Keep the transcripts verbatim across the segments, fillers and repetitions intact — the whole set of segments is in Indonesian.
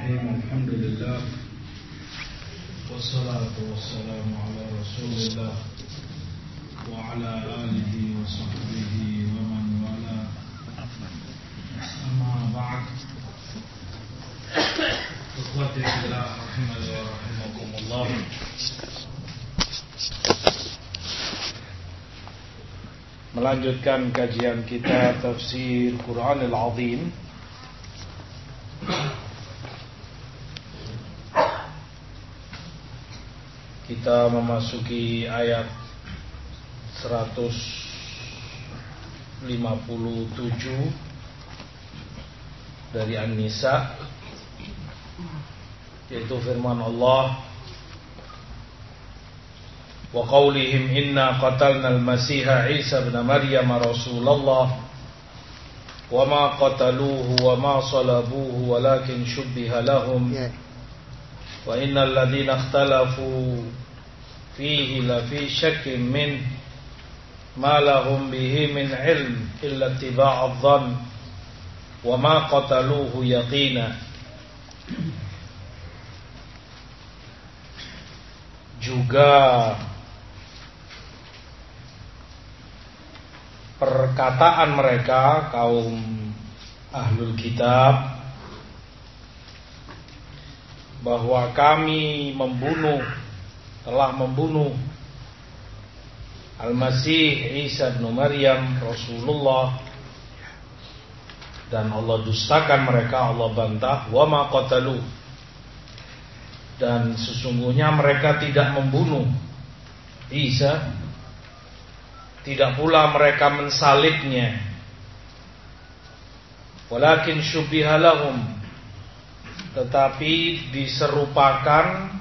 Bismillahirrahmanirrahim. Alhamdulillah. Wassalatu wassalamu ala Rasulillah wa ala alihi wa sahbihi wa man wala. Amma ba'd. Ikhwati fillah rahimani wa rahimakumullah. Melanjutkan kajian kita tafsir Quranil Azim. Kita memasuki ayat seratus lima puluh tujuh dari An-Nisa, yaitu firman Allah, wa qaulihim inna qatalna al-masiha Isa ibn Maryam Rasulullah wa ma qataluhu wa ma salabuhu walakin shubbiha lahum wa innal ladzina ikhtalafu fihi la fi shakkin min ma lahum bihi min ilm illa ittiba'adh dhann wa ma qataluhu yaqina. Juga perkataan mereka kaum ahlul kitab bahwa kami membunuh telah membunuh Al-Masih Isa bin Maryam Rasulullah, dan Allah dustakan mereka, Allah bantah, wa ma qatalu, dan sesungguhnya mereka tidak membunuh Isa, tidak pula mereka mensalibnya, walakin syubbiha lahum, tetapi diserupakan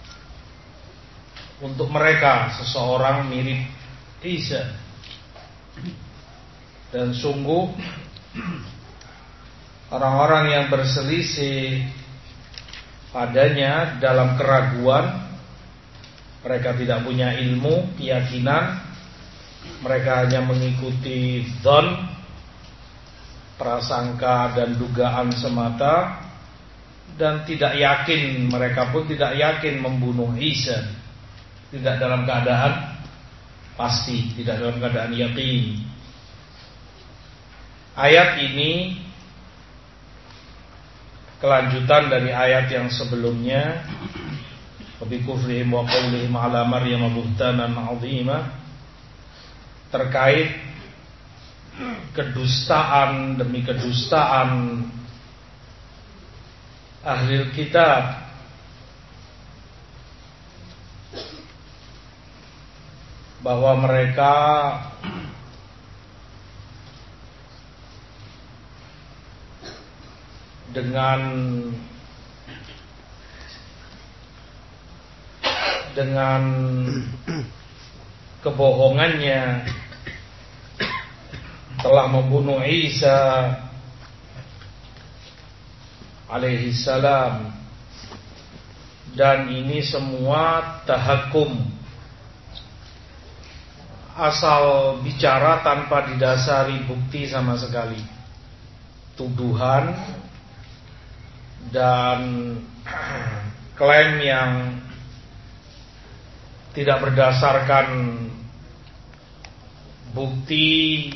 untuk mereka seseorang mirip Isa. Dan sungguh orang-orang yang berselisih padanya dalam keraguan, mereka tidak punya ilmu, keyakinan, mereka hanya mengikuti dzan, prasangka dan dugaan semata, dan tidak yakin, mereka pun tidak yakin membunuh Isa, tidak dalam keadaan pasti, tidak dalam keadaan yakin. Ayat ini kelanjutan dari ayat yang sebelumnya, bi kufrihim wa qaulihim ala maryam buhtanan 'azima, terkait kedustaan demi kedustaan ahli kitab, bahwa mereka dengan dengan kebohongannya telah membunuh Isa alaihi salam, dan ini semua tahakum, asal bicara tanpa didasari bukti sama sekali, tuduhan dan klaim yang tidak berdasarkan bukti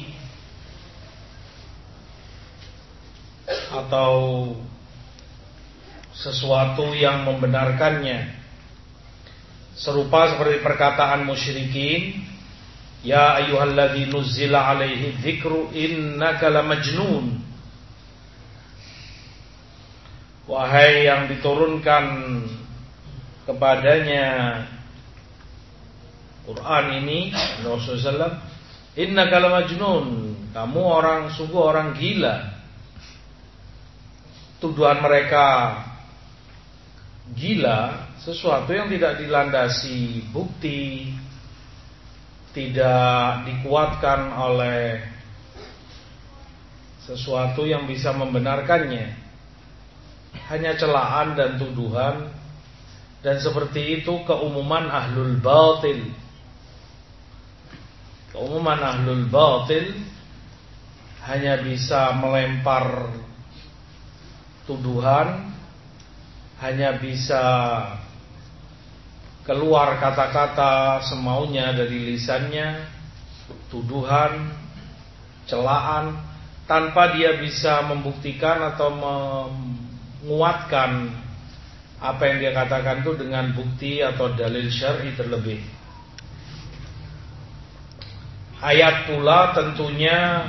atau sesuatu yang membenarkannya, serupa seperti perkataan musyrikin, ya ayyuhalladzi nuzzila alaihi dzikru innaka lamajnun, wahai yang diturunkan kepadanya Quran ini, Rasulullah sallallahu alaihi wasallam, innaka lamajnun, kamu orang, sungguh orang gila. Tuduhan mereka gila, sesuatu yang tidak dilandasi bukti, tidak dikuatkan oleh sesuatu yang bisa membenarkannya, hanya celaan dan tuduhan. Dan seperti itu keumuman ahlul batil. Keumuman ahlul batil hanya bisa melempar tuduhan hanya bisa keluar kata-kata semaunya dari lisannya, tuduhan, celaan, tanpa dia bisa membuktikan atau menguatkan apa yang dia katakan itu dengan bukti atau dalil syar'i terlebih. Ayat pula tentunya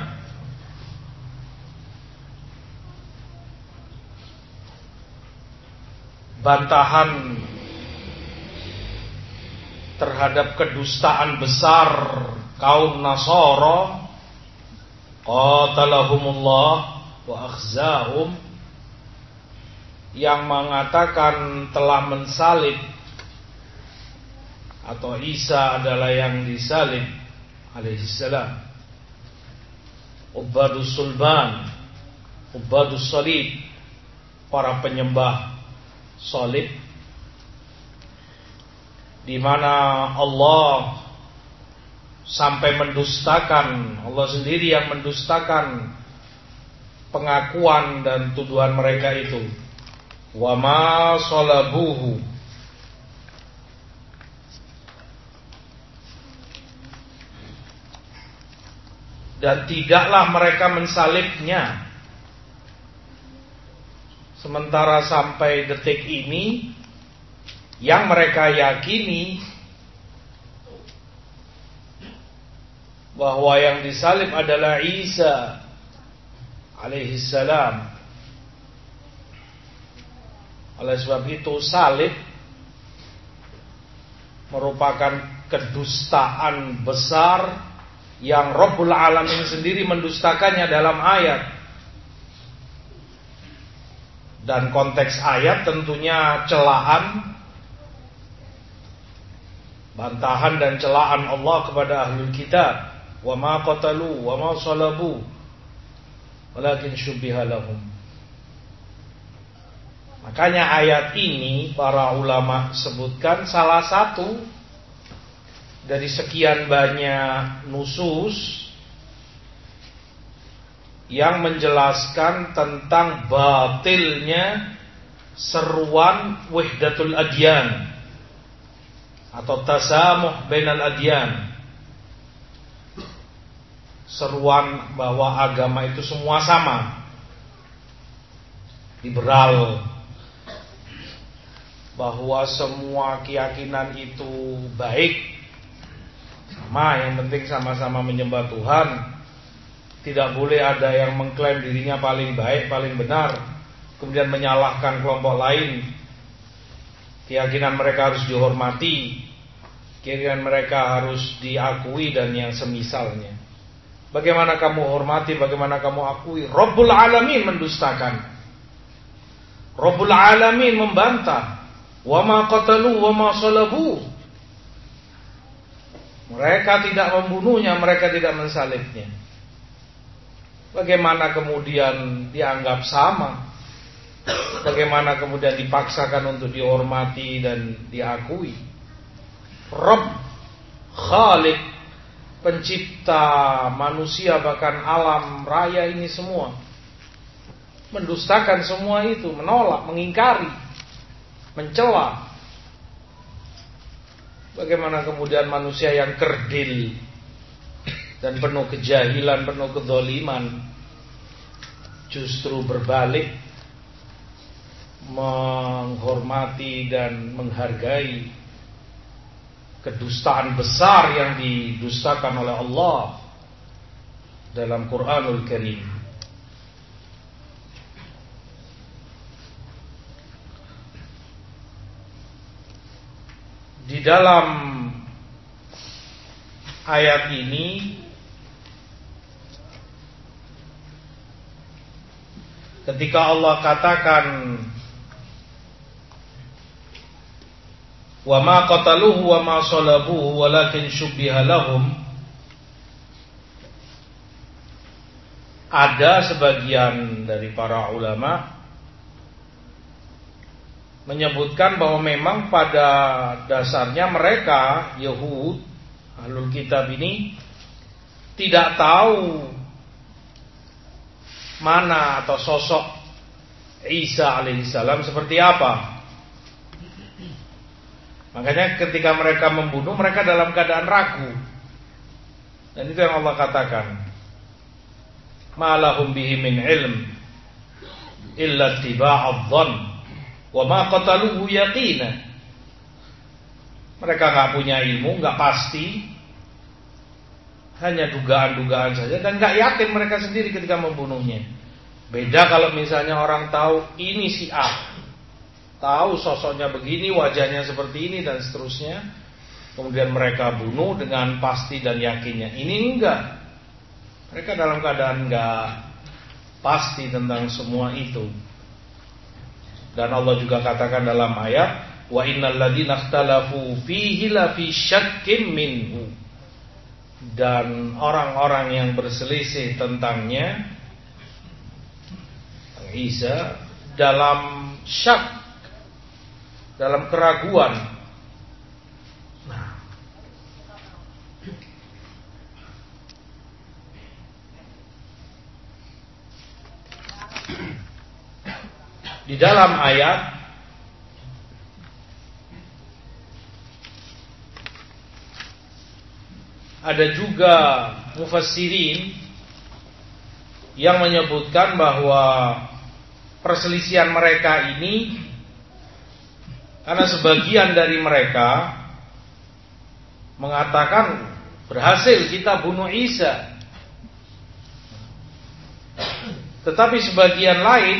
bantahan terhadap kedustaan besar kaum Nasara, qatalahumullah wa akhzahum, yang mengatakan telah mensalib atau Isa adalah yang disalib alaihissalam, ubadus sulban, ubadus salib, para penyembah salib, di mana Allah sampai mendustakan, Allah sendiri yang mendustakan pengakuan dan tuduhan mereka itu. Wa ma salabuhu, dan tidaklah mereka mensalibnya. Sementara sampai detik ini yang mereka yakini bahwa yang disalib adalah Isa alaihissalam. Oleh sebab itu salib merupakan kedustaan besar yang Rabbul Alamin sendiri mendustakannya dalam ayat. Dan konteks ayat tentunya celaan, bantahan dan celaan Allah kepada ahlul kitab. Wa ma qatalu wa ma salabu walakin syubbiha lahum. Makanya ayat ini para ulama sebutkan salah satu dari sekian banyak nusus yang menjelaskan tentang batilnya seruan wahdatul adyan atau tasamuh bainal adyan. Seruan bahwa agama itu semua sama, liberal, bahwa semua keyakinan itu baik, sama, yang penting sama-sama menyembah Tuhan. Tidak boleh ada yang mengklaim dirinya paling baik, paling benar, kemudian menyalahkan kelompok lain. Keyakinan mereka harus dihormati, keyakinan mereka harus diakui, dan yang semisalnya. Bagaimana kamu hormati, bagaimana kamu akui? Rabbul Alamin mendustakan, Rabbul Alamin membantah. Wa ma qatalu wa ma salabu. Mereka tidak membunuhnya, mereka tidak mensalibnya. Bagaimana kemudian dianggap sama? Bagaimana kemudian dipaksakan untuk dihormati dan diakui? Rabb, Khalik, pencipta manusia bahkan alam raya ini semua, mendustakan semua itu, menolak, mengingkari, mencela. Bagaimana kemudian manusia yang kerdil dan penuh kejahilan, penuh kedzaliman, justru berbalik menghormati dan menghargai kedustaan besar yang didustakan oleh Allah dalam Quranul Karim. Di dalam ayat ini ketika Allah katakan wa ma qataluhu wa ma salabuhu walakin syubbiha lahum, ada sebagian dari para ulama menyebutkan bahwa memang pada dasarnya mereka Yahud, Ahlul Kitab ini tidak tahu mana atau sosok Isa alaihissalam seperti apa. Makanya ketika mereka membunuh, mereka dalam keadaan ragu. Dan itu yang Allah katakan, ma lahum bihi min ilm illa ittiba'adh dhann wa ma qataluhu yaqina. Mereka gak punya ilmu, gak pasti, hanya dugaan-dugaan saja, dan gak yakin mereka sendiri ketika membunuhnya. Beda kalau misalnya orang tahu ini si A, tahu sosoknya begini, wajahnya seperti ini dan seterusnya, kemudian mereka bunuh dengan pasti dan yakinnya. Ini enggak. Mereka dalam keadaan enggak pasti tentang semua itu. Dan Allah juga katakan dalam ayat, wa innal ladzina ikhtalafu fihi la fi syakkim minhu. Dan orang-orang yang berselisih tentangnya, Isa, dalam syak, dalam keraguan. Nah, di dalam ayat ada juga mufassirin yang menyebutkan bahwa perselisihan mereka ini karena sebagian dari mereka mengatakan berhasil kita bunuh Isa, tetapi sebagian lain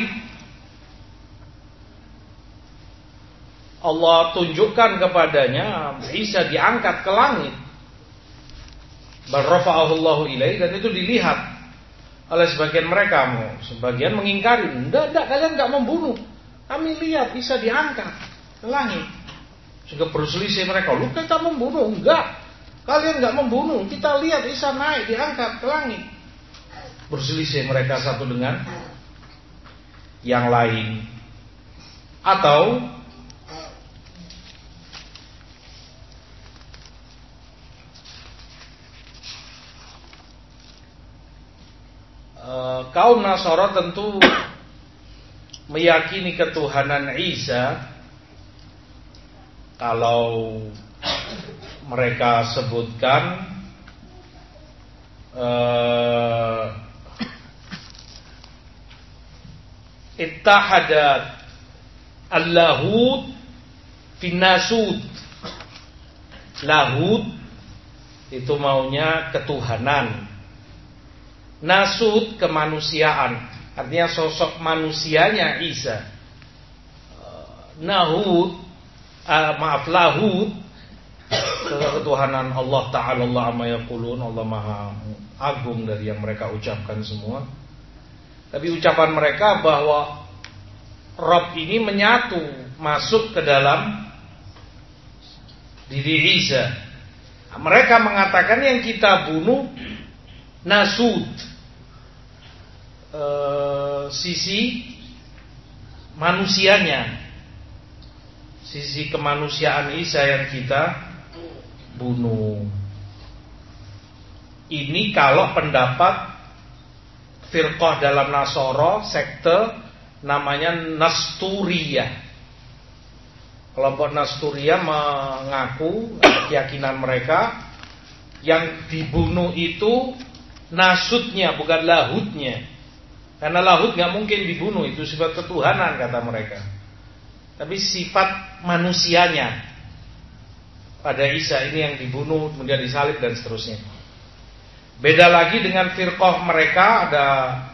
Allah tunjukkan kepadanya Isa diangkat ke langit, barrafa'ahullahu ilaih, dan itu dilihat oleh sebagian mereka. Sebagian mengingkari, enggak, enggak, kalian enggak membunuh, kami lihat Isa diangkat ke langit. Sehingga berselisih mereka, lu kita membunuh, enggak, kalian enggak membunuh, kita lihat Isa naik diangkat ke langit. Berselisih mereka satu dengan yang lain. Atau uh, kaum Nasara tentu meyakini ketuhanan Isa. Kalau mereka sebutkan uh, ittahadat al-lahud fin nasud. Lahud itu maunya ketuhanan, nasud kemanusiaan, artinya sosok manusianya Isa. Nahud Uh, maaf lahud ketuhanan Allah Ta'ala, Allah amma yaqulun, Allah maha agung dari yang mereka ucapkan semua. Tapi ucapan mereka bahwa Rabb ini menyatu, masuk ke dalam diri Isa. Mereka mengatakan yang kita bunuh nasud, uh, sisi manusianya, sisi kemanusiaan Isa yang kita bunuh. Ini kalau pendapat firqah dalam Nasara, sekte namanya Nasturiyah. Kelompok Nasturiyah mengaku, keyakinan mereka, yang dibunuh itu nasudnya, bukan lahudnya. Karena lahud gak mungkin dibunuh, itu sifat ketuhanan kata mereka. Tapi sifat manusianya pada Isa ini yang dibunuh, kemudian disalib dan seterusnya. Beda lagi dengan firqah mereka, ada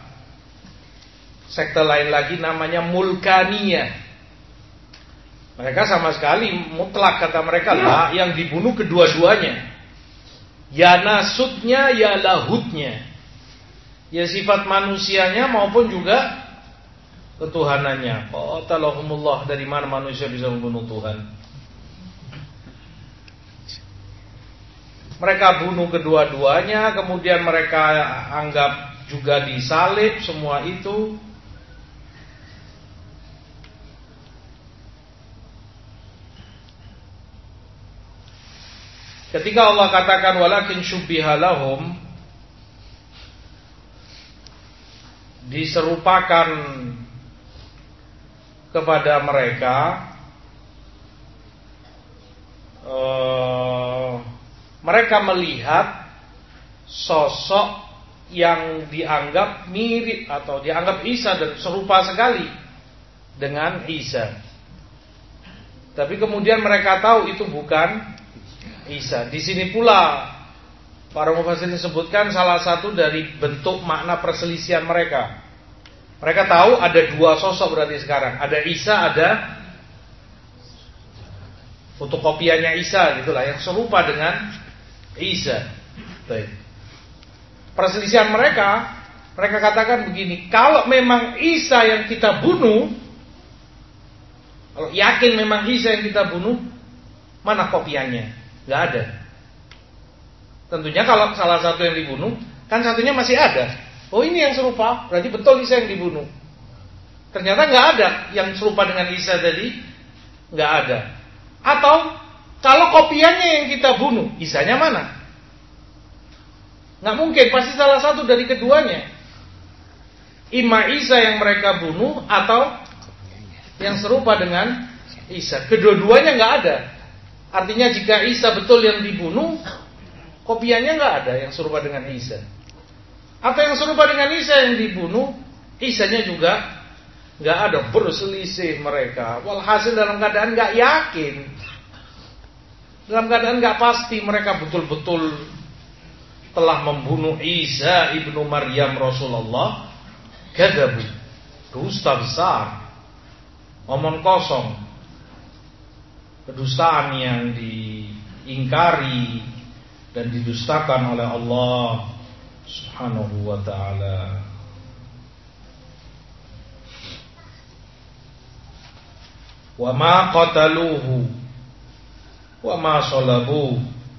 sekte lain lagi namanya Mulkaniyah. Mereka sama sekali mutlak kata mereka lah, yang dibunuh kedua-duanya, ya nasudnya ya lahudnya, ya sifat manusianya maupun juga ketuhanannya. Qatalahumullah, dari mana manusia bisa membunuh Tuhan? Mereka bunuh kedua-duanya, kemudian mereka anggap juga disalib, semua itu. Ketika Allah katakan walakin syubbiha lahum, diserupakan kepada mereka mereka melihat sosok yang dianggap mirip atau dianggap Isa dan serupa sekali dengan Isa. Tapi kemudian mereka tahu itu bukan Isa. Di sini pula para mufassirin sebutkan salah satu dari bentuk makna perselisihan mereka. Mereka tahu ada dua sosok berarti sekarang. Ada Isa, ada fotokopiannya Isa gitulah yang serupa dengan Isa. Baik. Perselisihan mereka, mereka katakan begini, kalau memang Isa yang kita bunuh, kalau yakin memang Isa yang kita bunuh, mana kopiannya? Gak ada. Tentunya kalau salah satu yang dibunuh, kan satunya masih ada. Oh ini yang serupa, berarti betul Isa yang dibunuh. Ternyata gak ada yang serupa dengan Isa tadi, gak ada. Atau kalau kopiannya yang kita bunuh, Isanya mana? Gak mungkin, pasti salah satu dari keduanya. Ima Isa yang mereka bunuh atau yang serupa dengan Isa. Kedua-duanya gak ada. Artinya jika Isa betul yang dibunuh, kopiannya gak ada yang serupa dengan Isa. Atau yang serupa dengan Isa yang dibunuh, Isanya juga gak ada. Berselisih mereka. Walhasil dalam keadaan gak yakin, dalam keadaan gak pasti mereka betul-betul telah membunuh Isa ibnu Maryam Rasulullah. Kadzabu, dusta besar, omong kosong, kedustaan yang diingkari dan didustakan oleh Allah Subhanahu wa ta'ala. Wa ma qataluhu wa ma salabuhu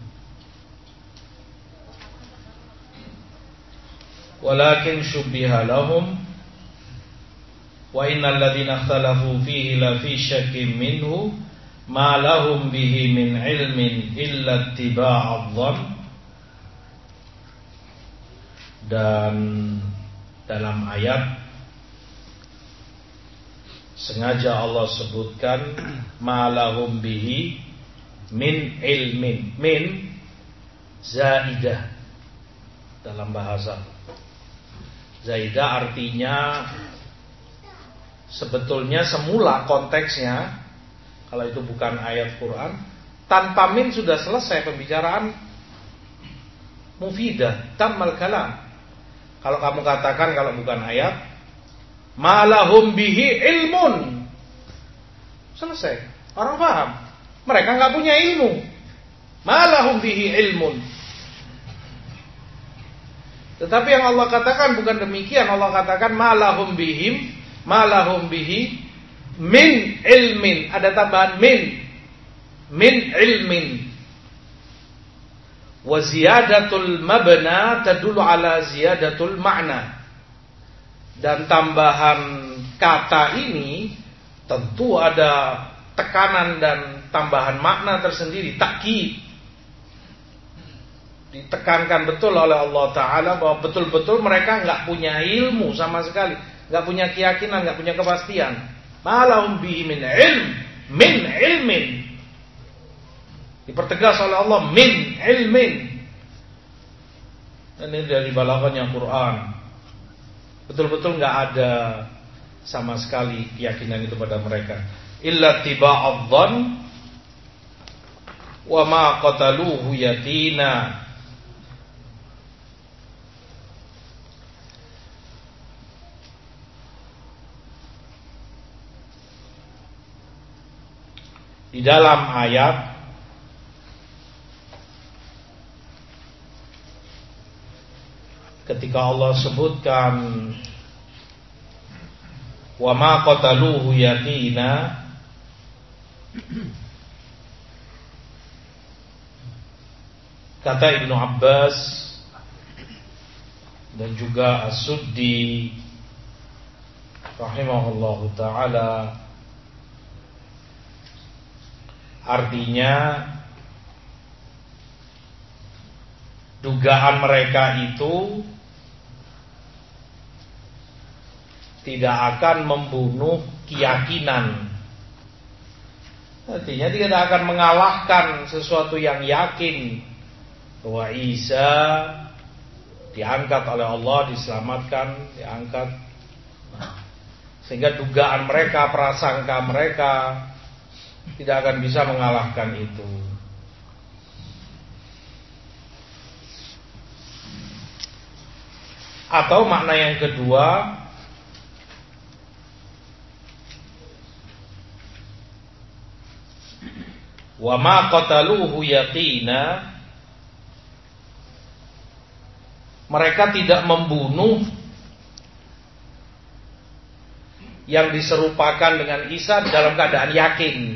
walakin syubbiha lahum wa innal ladzina ikhtalafu fihi la fi syakkin minhu ma lahum bihi min ilmin illa ittiba'adh dhann. Dan dalam ayat sengaja Allah sebutkan ma lahum bihi min ilmin. Min zaidah dalam bahasa. Zaidah artinya sebetulnya semula konteksnya, kalau itu bukan ayat Quran, tanpa min sudah selesai pembicaraan mufidah, tammal kalam. Kalau kamu katakan kalau bukan ayat, malahum bihi ilmun, selesai, orang paham. Mereka nggak punya ilmu. Malahum bihi ilmun. Tetapi yang Allah katakan bukan demikian. Allah katakan malahum bihim, malahum bihi min ilmin. Ada tambahan min, min ilmin. Wa ziyadatul mabna tadullu ala ziyadatul ma'na. Dan tambahan kata ini tentu ada tekanan dan tambahan makna tersendiri, takkid. Ditekankan betul oleh Allah Ta'ala bahwa betul-betul mereka nggak punya ilmu sama sekali, nggak punya keyakinan, nggak punya kepastian. Malahum bihi min ilm, min ilmin. Dipertegas oleh Allah min ilmin. Ini dari balaghahnya Quran. Betul-betul nggak ada sama sekali keyakinan itu pada mereka. Illa tiba'adh dhann wa ma qataluhu yatina. Di dalam ayat ketika Allah sebutkan wa ma qataluhu yaqina, kata Ibnu Abbas dan juga As-Suddi rahimahullahu ta'ala, artinya dugaan mereka itu tidak akan membunuh keyakinan. Artinya tidak akan mengalahkan sesuatu yang yakin bahwa Isa diangkat oleh Allah, diselamatkan, diangkat, sehingga dugaan mereka, prasangka mereka tidak akan bisa mengalahkan itu. Atau makna yang kedua, wa ma qataluhu yaqina, mereka tidak membunuh yang diserupakan dengan Isa dalam keadaan yakin.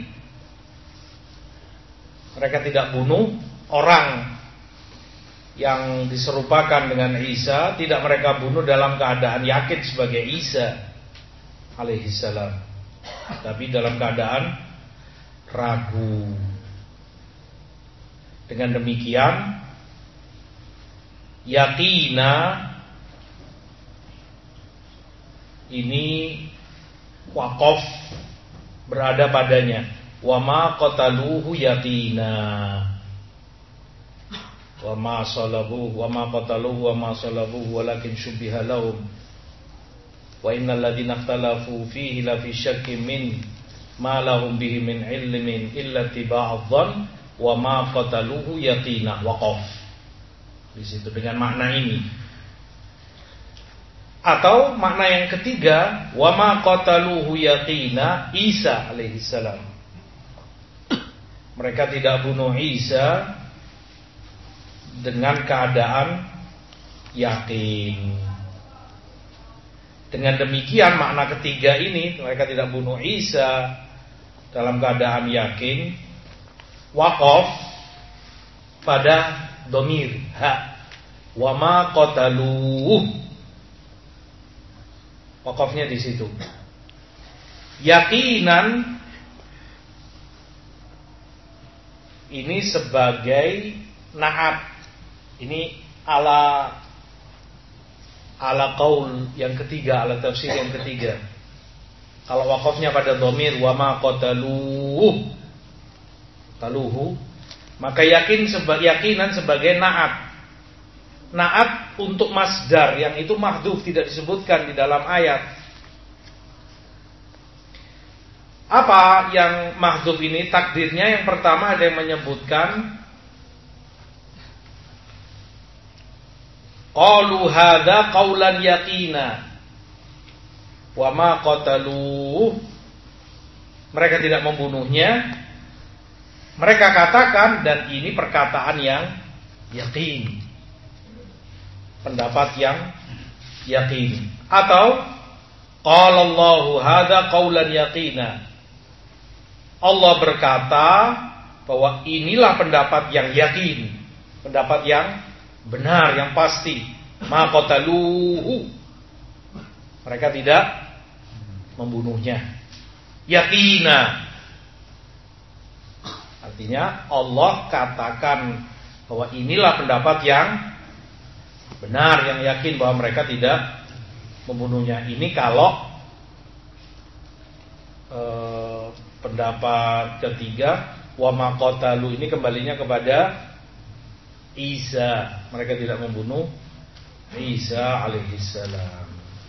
Mereka tidak bunuh orang yang diserupakan dengan Isa, tidak mereka bunuh dalam keadaan yakin sebagai Isa alaihissalam, tapi dalam keadaan ragu. Dengan demikian, yakina ini waqaf berada padanya. Wa ma qataluhu yakina, wa ma salabuhu wa ma qataluhu wa ma salabuhu walakin syubbiha lahum wa innal ladzina ikhtalafu fihi la fi syakkin min ma lahum bihi min ilmin illa tiba'adh dhann wa ma qataluhu yaqina. Waqaf di situ dengan makna ini. Atau makna yang ketiga, wa ma qataluhu yaqina Isa alaihi salam, mereka tidak bunuh Isa dengan keadaan yakin. Dengan demikian makna ketiga ini, mereka tidak bunuh Isa dalam keadaan yakin, waqaf pada dhamir ha, wa ma qataluhu, waqafnya di situ. Yakinan ini sebagai na'at. Ini ala ala qaul yang ketiga, ala tafsir yang ketiga. Kalau waqafnya pada dhamir wa ma qataluhu, taluhu, maka yakin seba, yakinan sebagai na'at. Na'at untuk masdar yang itu mahdhuf, tidak disebutkan di dalam ayat. Apa yang mahdhuf ini takdirnya? Yang pertama ada yang menyebutkan qalu hadza qaulan yaqina wa ma qataluhu, mereka tidak membunuhnya, mereka katakan, dan ini perkataan yang yakin, pendapat yang yakin. Atau qala Allahu hadza qaulan yaqina, Allah berkata bahwa inilah pendapat yang yakin, pendapat yang benar, yang pasti. Ma qataluhu, mereka tidak membunuhnya. Yaqina, artinya Allah katakan bahwa inilah pendapat yang benar, yang yakin bahwa mereka tidak membunuhnya. Ini kalau eh, pendapat ketiga, wa ma qatalu, ini kembalinya kepada Isa, mereka tidak membunuh Isa alaihissalam.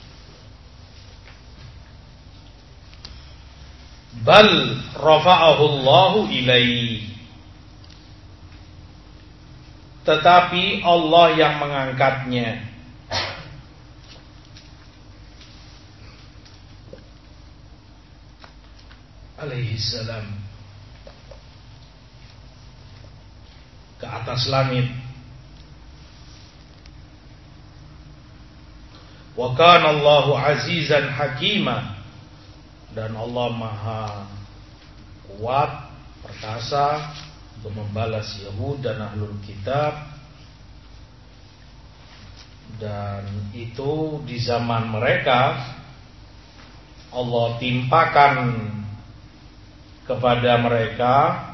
Bal rafa'ahu Allahu ilaihi, tetapi Allah yang mengangkatnya. Alaihissalam ke atas langit. Wa kana Allahu azizan hakima, dan Allah maha kuat, perkasa untuk membalas Yahud dan Ahlul Kitab. Dan itu di zaman mereka Allah timpakan kepada mereka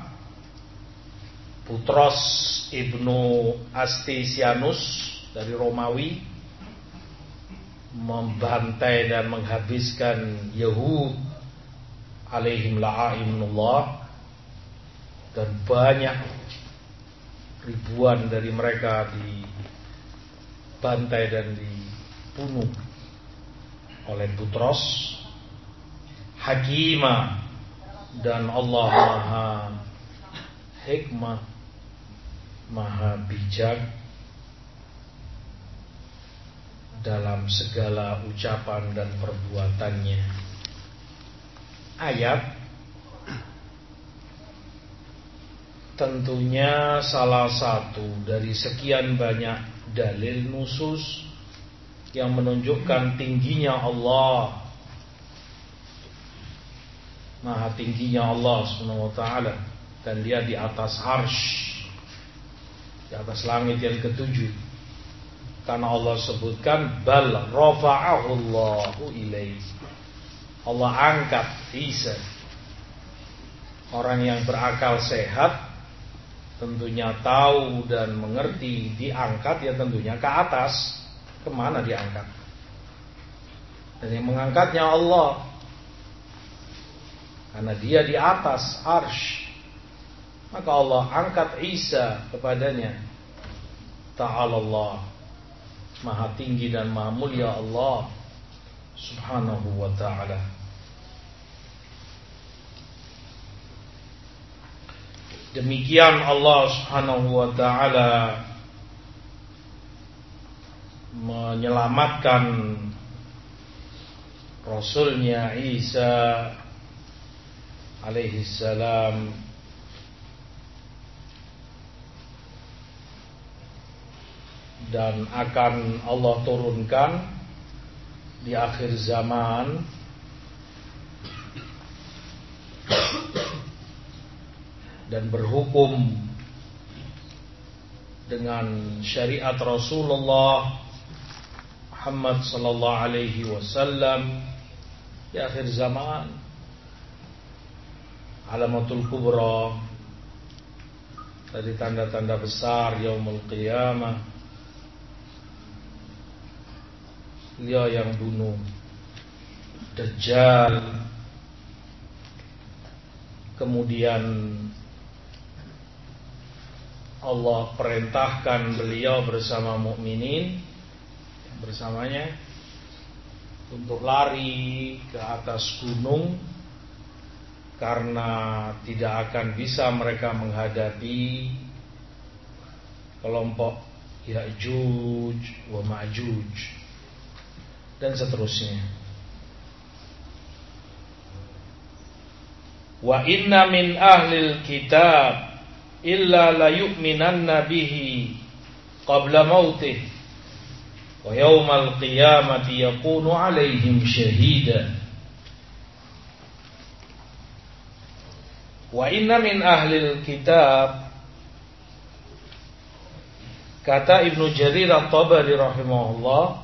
Putros ibnu Astisianus dari Romawi, membantai dan menghabiskan Yahud alaihim la'inullah, dan banyak ribuan dari mereka dibantai dan dibunuh oleh Butros. Hakima, dan Allah maha hikmah, maha bijak dalam segala ucapan dan perbuatannya. Ayat tentunya salah satu dari sekian banyak dalil nusus yang menunjukkan tingginya Allah, maha tingginya Allah subhanahu wa ta'ala, dan dia di atas arsy, di atas langit yang ketujuh. Karena Allah sebutkan bal rafa'ahu Allahu ilaihi, Allah angkat Isa. Orang yang berakal sehat tentunya tahu dan mengerti, diangkat ya tentunya ke atas. Kemana diangkat? Dan yang mengangkatnya Allah, karena dia di atas arsy, maka Allah angkat Isa kepadanya. Ta'ala Allah, maha tinggi dan maha mulia Allah subhanahu wa ta'ala. Demikian Allah subhanahu wa ta'ala menyelamatkan Rasulnya Isa alaihi salam dan akan Allah turunkan di akhir zaman dan berhukum dengan syariat Rasulullah Muhammad sallallahu alaihi wasallam di akhir zaman. Alamatul kubra, dari tanda-tanda besar yaumul qiyamah, beliau yang bunuh Dajjal, kemudian Allah perintahkan beliau bersama mukminin bersamanya untuk lari ke atas gunung, karena tidak akan bisa mereka menghadapi kelompok Ya'juj wa Ma'juj dan seterusnya. Wa inna min ahlil kitab illa la yu'minanna bihi qabla mautih wa yawmal qiyamati yakunu alaihim syahida. Wa inna min ahlil kitab, kata Ibnu Jarir At-Tabari rahimahullah,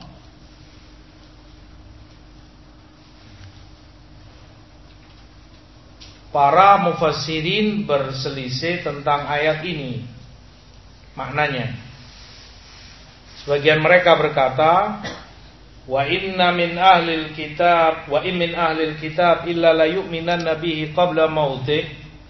para mufassirin berselisih tentang ayat ini, maknanya. Sebagian mereka berkata, wa inna min ahlil kitab wa in min ahlil kitab illa la yu'minanna bihi qabla mautih,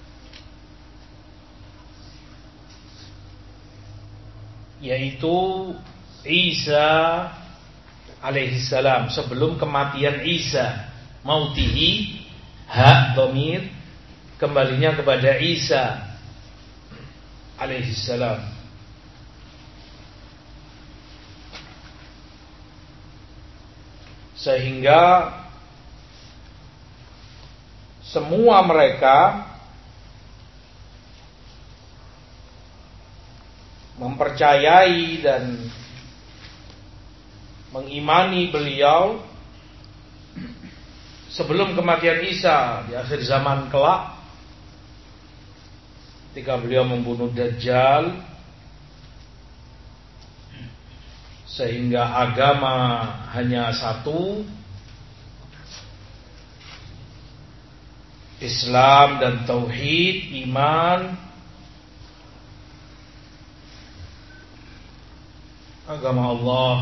yaitu Isa alaihi salam, sebelum kematian Isa, mautihi, ha dhamir kembalinya kepada Isa alaihi salam. Sehingga semua mereka mempercayai dan mengimani beliau sebelum kematian Isa di akhir zaman kelak, ketika beliau membunuh Dajjal, sehingga agama hanya satu, Islam dan tauhid, iman, agama Allah,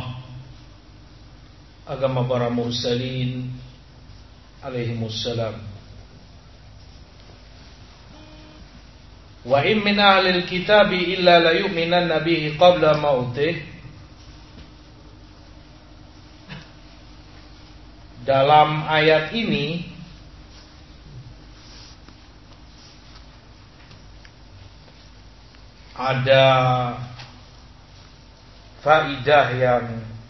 agama para mursalin alaihimussalam. Wa in min ahlil kitabi illa la yu'minanna bihi qabla mautih. Dalam ayat ini ada faidah yang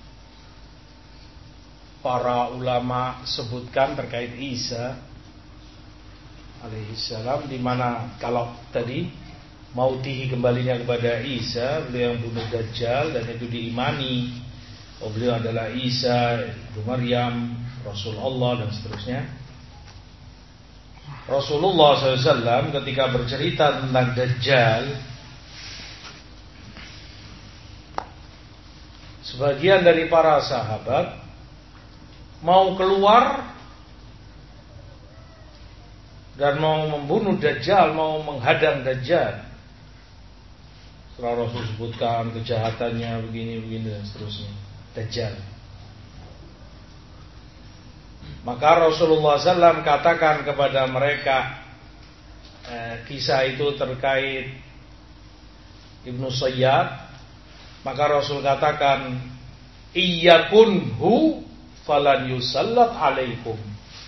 para ulama sebutkan terkait Isa alaihissalam, di mana kalau tadi mautihi, kembalinya kepada Isa, beliau yang bunuh Dajjal, dan itu diimani, oh beliau adalah Isa ibnu Maryam, Rasul Allah, dan seterusnya. Rasulullah shallallahu alaihi wasallam ketika bercerita tentang Dajjal, sebagian dari para sahabat mau keluar dan mau membunuh Dajjal, mau menghadang Dajjal. Setelah Rasul sebutkan kejahatannya begini-begini dan seterusnya, Dajjal. Maka Rasulullah shallallahu alaihi wasallam katakan kepada mereka, eh, kisah itu terkait Ibnu Sayyad. Maka Rasul katakan, Iyakunhu falan yusallat alaikum.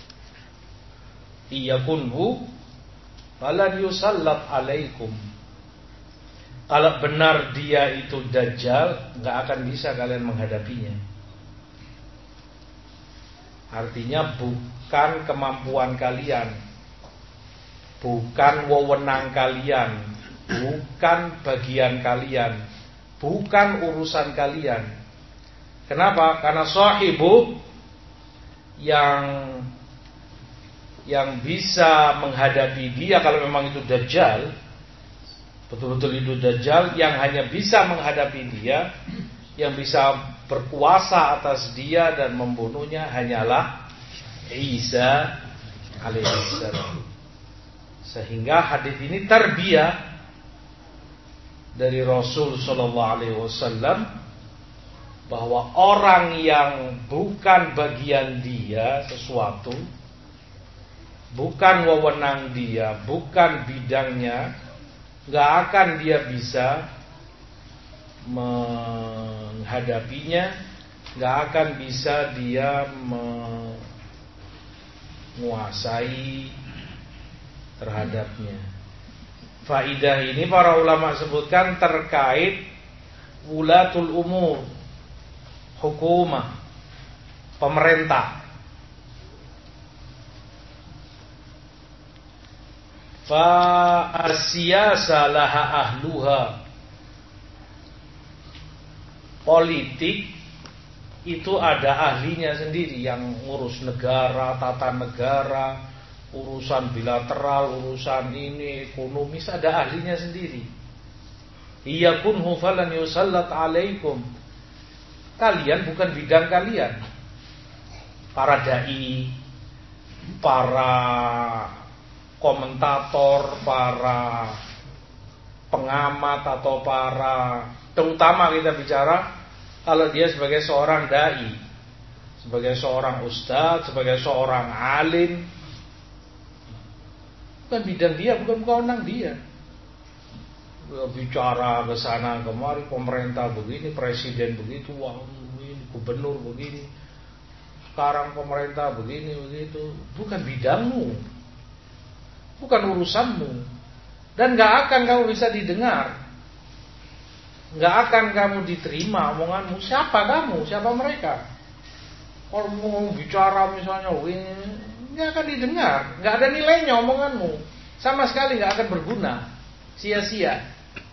Iyakunhu falan yusallat alaikum. Kalau benar dia itu Dajjal, gak akan bisa kalian menghadapinya. Artinya bukan kemampuan kalian, bukan wewenang kalian, bukan bagian kalian, bukan urusan kalian. Kenapa? Karena sahibu yang yang bisa menghadapi dia, kalau memang itu Dajjal, betul-betul itu Dajjal, yang hanya bisa menghadapi dia, yang bisa berkuasa atas dia dan membunuhnya hanyalah Isa alaihissalam. Sehingga hadis ini tarbiyah dari Rasul sallallahu alaihi wasallam bahwa orang yang bukan bagian dia sesuatu, bukan wewenang dia, bukan bidangnya, gak akan dia bisa menghadapinya, gak akan bisa dia menguasai terhadapnya. Faidah ini para ulama sebutkan terkait wulatul umur, hukumah, pemerintah. Fa asyasa laha ahluha. Politik itu ada ahlinya sendiri, yang ngurus negara, tata negara, urusan bilateral, urusan ini, ekonomis, ada ahlinya sendiri. Iyakunhu falan yusallat alaikum. Kalian bukan bidang kalian. Para dai, para komentator, para pengamat atau para, terutama kita bicara kalau dia sebagai seorang dai, sebagai seorang ustadz, sebagai seorang alim, bukan bidang dia, bukan kewenangan dia. Bicara ke sana kemari, pemerintah begini, presiden begitu, wah begini, gubernur begini, sekarang pemerintah begini begitu, bukan bidangmu, bukan urusanmu, dan gak akan kamu bisa didengar, gak akan kamu diterima omonganmu. Siapa kamu? Siapa mereka? Kalau mau bicara misalnya, ini gak akan didengar, gak ada nilainya omonganmu, sama sekali gak akan berguna, sia-sia.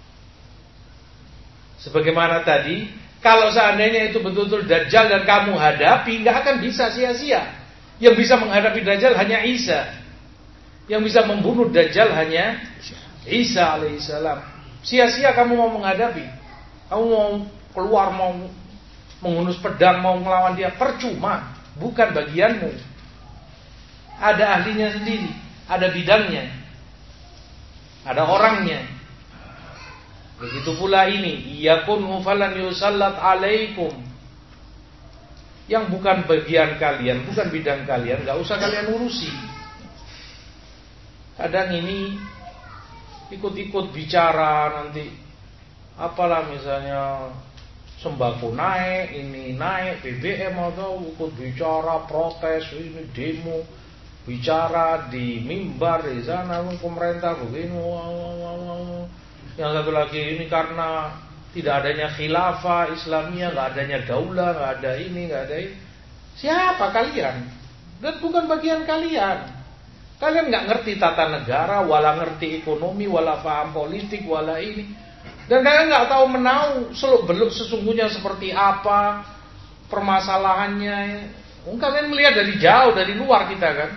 Sebagaimana tadi, kalau seandainya itu betul-betul Dajjal dan kamu hadapi, gak akan bisa, sia-sia. Yang bisa menghadapi Dajjal hanya Isa. Yang bisa membunuh Dajjal hanya Isa alaihissalam. Sia-sia kamu mau menghadapi. Kamu mau keluar, mau menghunus pedang, mau melawan dia, percuma. Bukan bagianmu. Ada ahlinya sendiri, ada bidangnya, ada orangnya. Begitu pula ini, iyakunhu falan yusallat alaikum. Yang bukan bagian kalian, bukan bidang kalian, gak usah kalian urusi. Kadang ini ikut-ikut bicara nanti, apalah misalnya sembako naik, ini naik, B B M atau ikut bicara protes, ini demo, bicara di mimbar di sana, pemerintah begini, wah, wah, wah, wah. Yang satu lagi ini karena tidak adanya khilafah Islamiyah, nggak adanya daulah, nggak ada ini, nggak ada ini. Siapa kalian? Dan bukan bagian kalian. Kalian nggak ngerti tata negara, wala ngerti ekonomi, wala paham politik, wala ini. Dan kalian nggak tahu menau seluk beluk sesungguhnya seperti apa permasalahannya. Kalian melihat dari jauh, dari luar kita kan.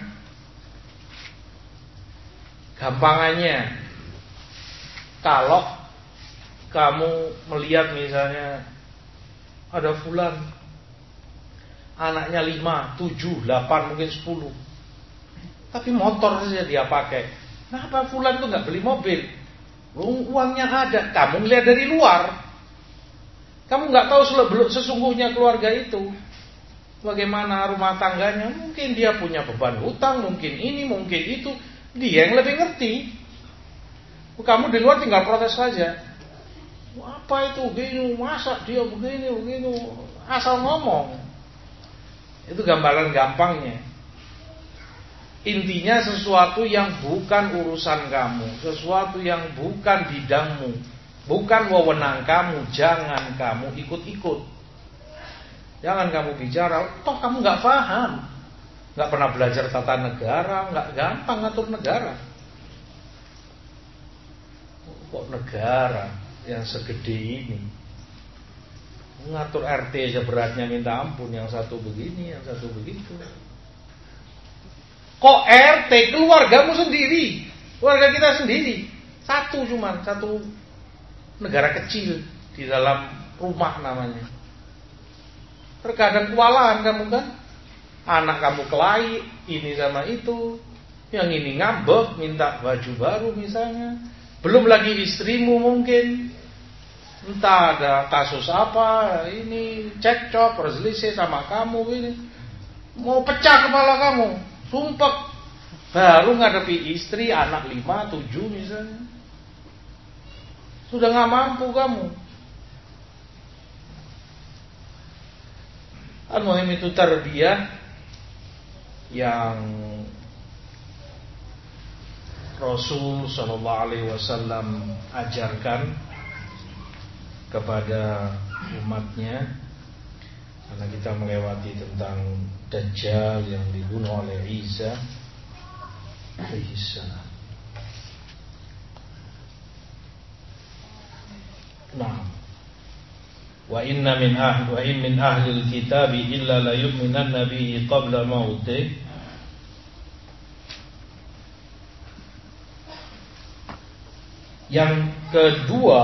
Gampangannya, kalau kamu melihat misalnya ada fulan, anaknya lima, tujuh, delapan, mungkin sepuluh, tapi motor saja dia pakai. Kenapa fulan itu nggak beli mobil? Uangnya ada. Kamu melihat dari luar, kamu nggak tahu seluk-beluk sesungguhnya keluarga itu, bagaimana rumah tangganya. Mungkin dia punya beban hutang, mungkin ini, mungkin itu. Dia yang lebih ngerti. Kamu di luar tinggal protes saja. Apa itu begini, masa dia begini, begini, asal ngomong. Itu gambaran gampangnya. Intinya sesuatu yang bukan urusan kamu, sesuatu yang bukan bidangmu, bukan wewenang kamu, jangan kamu ikut-ikut. Jangan kamu bicara, toh kamu gak paham, gak pernah belajar tata negara, gak gampang ngatur negara. Kok negara yang segede ini, ngatur R T aja beratnya minta ampun, yang satu begini, yang satu begitu. Kok R T keluargamu sendiri, keluarga kita sendiri, satu cuman, satu negara kecil di dalam rumah namanya. Terkadang kewalahan kamu kan, anak kamu kelahi, ini sama itu, yang ini ngambek minta baju baru misalnya, belum lagi istrimu mungkin entah ada kasus apa, ini cekcok, perselisih sama kamu, ini mau pecah kepala kamu, sumpah, baru ngadepi istri, anak lima, tujuh misalnya, sudah gak mampu kamu. Al-muhim itu tarbiyah yang Rasul Sallallahu Alaihi Wasallam ajarkan kepada umatnya, karena kita melewati tentang Dajjal yang dibunuh oleh Isa alaihissalam. Nah, wa inna min ahli wa in min ahli al-kitab illa la yu'minanna bihi qabla mautih. Yang kedua,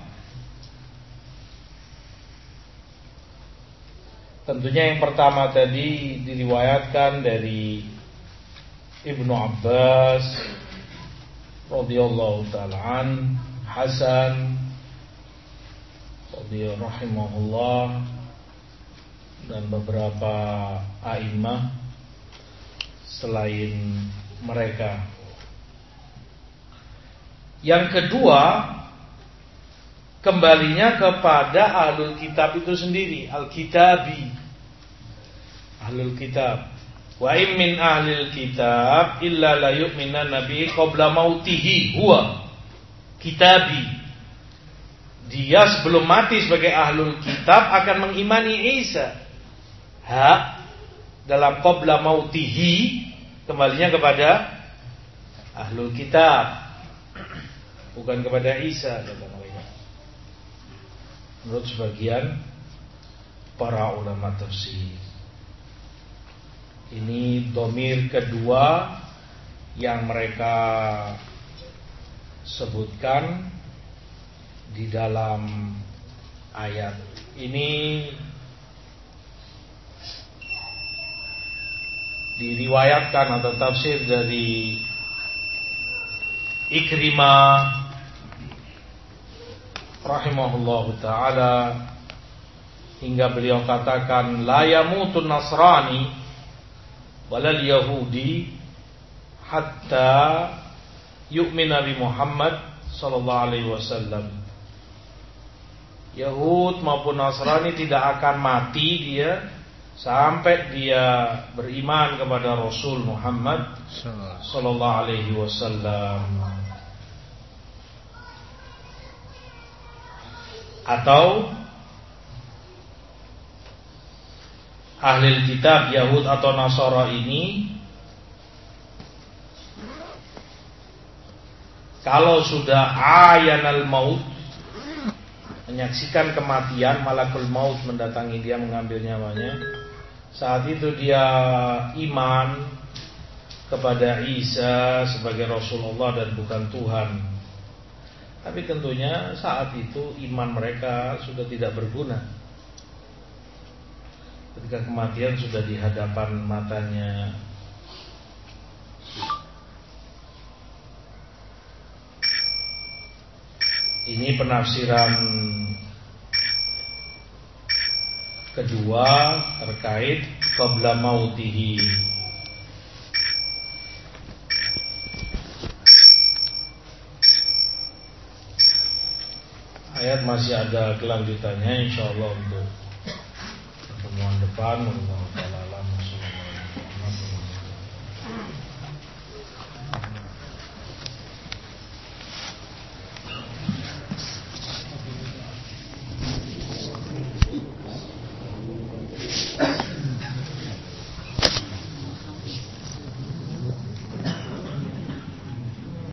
tentunya yang pertama tadi diriwayatkan dari Ibnu Abbas radhiyallahu ta'ala an, Hasan radhiyallahu rahimahullah, dan beberapa a'immah selain mereka. Yang kedua, kembalinya kepada ahlul kitab itu sendiri, al-kitabi, ahlul kitab. Wa in min ahlil kitab illa la yu'minanna bihi qabla mautihi huwa kitabi. Dia sebelum mati sebagai ahlul kitab akan mengimani Isa. Ha, dalam qabla mautihi, kembalinya kepada ahlul kitab, bukan kepada Isa, kata mereka. Menurut sebagian para ulama tafsir, ini dhamir kedua yang mereka sebutkan di dalam ayat ini. Diriwayatkan atau tafsir dari Ikrimah rahimahullahu ta'ala, hingga beliau katakan, la yamutun nasrani walal yahudi hatta yu'min Nabi Muhammad sallallahu alaihi wasallam. Yahud maupun Nasrani tidak akan mati dia sampai dia beriman kepada Rasul Muhammad sallallahu alaihi wasallam. Atau ahli kitab Yahud atau Nasara ini kalau sudah ayanal maut, menyaksikan kematian, malakul maut mendatangi dia mengambil nyawanya, saat itu dia iman kepada Isa sebagai Rasulullah dan bukan Tuhan. Tapi tentunya saat itu iman mereka sudah tidak berguna. Ketika kematian sudah di hadapan matanya. Ini penafsiran kedua terkait qabla mautihi. Ayat masih ada kelanjutannya insyaallah untuk pertemuan depan. Wallahu ta'ala